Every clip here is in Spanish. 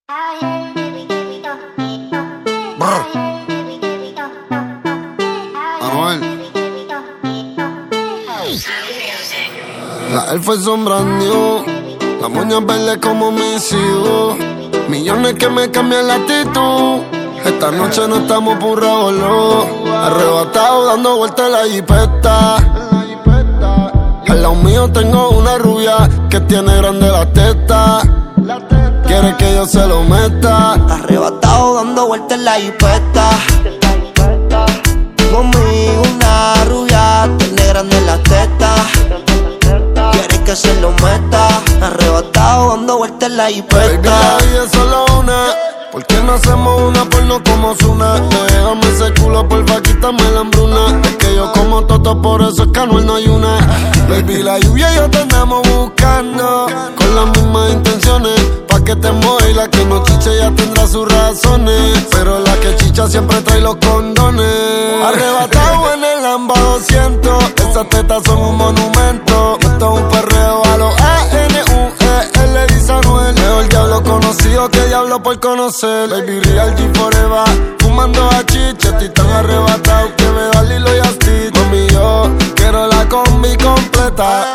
Anuel. La elfa son brand new. Las moñas verdes como mis hijos. Millones que me cambian la actitud. Esta noche no estamos por revolú. Arrebatado dando vueltas en la jipeta. Al lado mío tengo una rubia que tiene grande la teta. Quiere que yo se lo meta. Arrebatado dando vueltas en la jipeta. Conmigo una rubia tiene grande la teta. Quiere que se lo meta. Arrebatado dando vueltas en la jipeta. Baby, la vida es solo una. ¿Por qué no hacemos una porno como Zuna? Déjame ese culo, porfa, quítame la hambruna. Es que yo como toto, por eso es que Anuel no hay una. Baby, la lluvia y yo te andamos buscando con las mismas intenciones. Pa' que te mueva y la que no chiche ya tendrá sus razones. Pero la que chicha siempre trae los condones. Arrebatado en el Lamba 200. Esas tetas son un monumento. Esto es un perreo a los A-N-U-E-L, dice Anuel. Mejor diablo conocido que diablo por conocer. Baby, real G forever. Fumando a chicha, estoy tan arrebatado que me da Lilo y Asti. Mami, yo quiero la combi completa.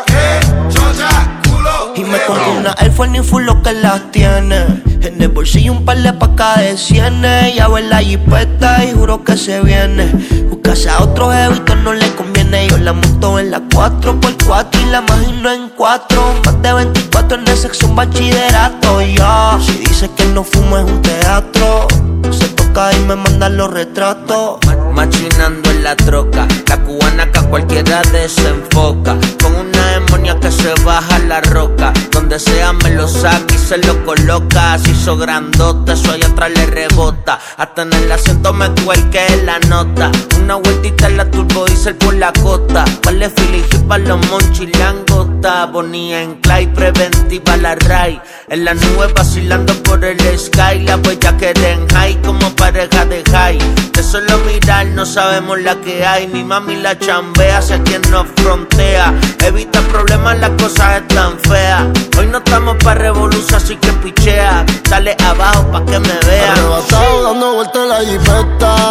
Y me compré una iPhone y full lo que las tiene. En el bolsillo un par de pacas de cienes. Ya ve la jipeta y juro que se viene. Buscarse a otro jevito no le conviene. Yo la monto en la 4x4 y la imagino en 4. Más de 24 en el sexo, un bachillerato. Ya, si dice que no fumo es un teatro. Se toca y me manda los retratos. Machinando en la troca, la cubana que a cualquiera desenfoca. Con una demonia que se baja la roca. Donde sea me lo saca y se lo coloca. Se hizo grandote, eso allá atrás le rebota. Hasta en el asiento me cuelque la nota. Una vueltita en la turbo diesel por la costa. Vale filigi pa' los monchis langota. Bonía en Clyde, preventiva la Ray. En la nube vacilando por el sky. La huella que en high como pareja de high. De solo mirar no sabemos la que hay. Mi mami la chambea, sé quien nos frontea. Evita problemas, las cosas están feas. Hoy no estamos pa' revolución, así que pichea. Dale abajo pa' que me vean. Arrebatado dando vueltas en la jipeta,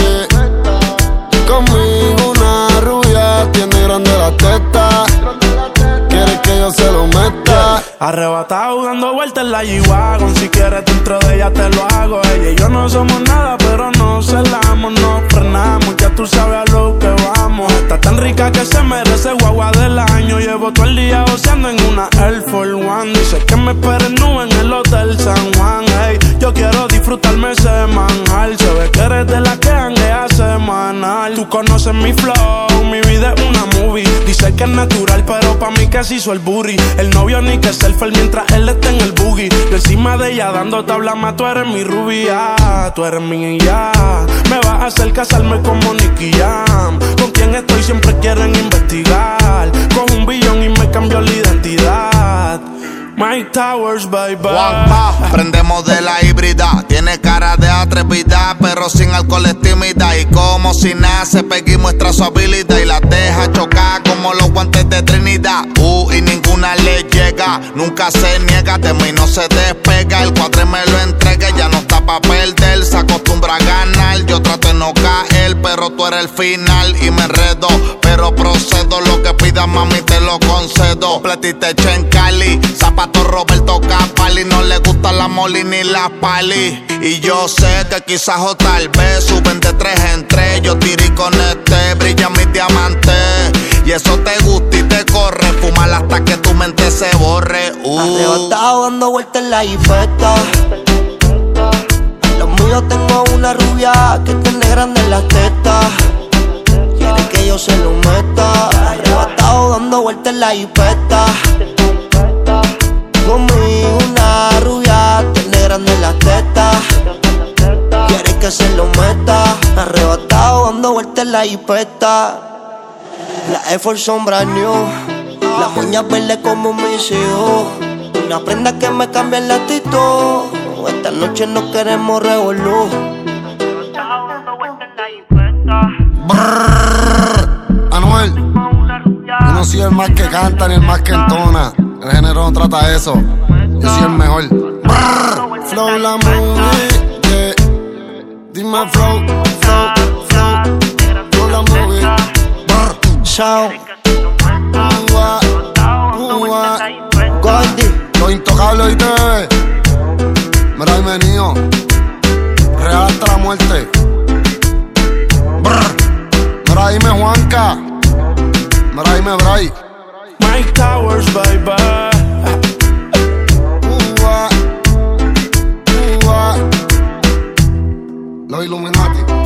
yeah. Conmigo una rubia tiene grande la teta. Quiere que yo se lo meta. Arrebatado dando vueltas en la G-Wagon. Si quieres dentro de ella te lo hago. Ella y yo no somos nada, pero nos celamos, nos frenamos. Ya tú sabes a lo que vamos. Está tan rica que se merece guagua del año. Llevo todo el día goceando en una Air Force One. Dice que me esperen nube en el Hotel San Juan. Hey, yo quiero disfrutarme semanal. Se ve que eres de la que hanguea semanal. Tú conoces mi flow, mi vida es una movie. Dice que es natural, pero pa' mí que se hizo el booty. El novio ni que selfie mientras él está en el boogie. Yo encima de ella dando tabla más. Tú eres mi rubia, tú eres mi ya. Me vas a hacer casarme como Nicky Jam. Con quien estoy siempre quieren investigar. Cojo un billón y me cambio la identidad. Mike Towers, bye bye. Prendemos de la híbrida. Tiene cara de atrevida, pero sin alcohol es tímida. Y como si nace, Peggy muestra su habilidad y la deja chocar como los guantes de Trinidad. Y ninguna le llega, nunca se niega, de mí no se despega. El cuadre me lo entrega, ya no está pa' perder. Se acostumbra a ganar, yo trato de no caer, pero tú eres el final y me enredo. Pero procedo, lo que pidas mami te lo concedo. Platita hecha en Cali, zapato Roberto Capali. No le gusta la Molly ni la Pali. Y yo sé que quizás o tal vez suben de 3 en 3. Yo tiré con este, brilla mis diamantes. Y eso te gusta y te corre. Fumar hasta que tu mente se borre. Arrebatado dando vueltas en la jipeta. Los míos tengo una rubia que tiene grande las tetas. Quiere que yo se lo meta. Arrebatado dando vueltas en la jipeta. Conmigo una rubia tiene grande las tetas. Quiere que se lo meta. Arrebatado dando vueltas en la jipeta. Las Air Force son brand new. Las moñas verdes como mis hijos. Una prenda que me cambia la actitud. Esta noche no queremos revolú. Anuel, yo no soy el más que canta ni el más que entona. El género no trata eso. Yo soy el mejor. Flow la movie, yeah. Dime flow, flow, flow. Flow la movie. Brr. Sound. Goldie. Los intocables y te. Mira, ahí venido. Real hasta la muerte. Brr. Mira, dime Juanca. Mira, dime Bray. Mike Towers, baby. Los Illuminati.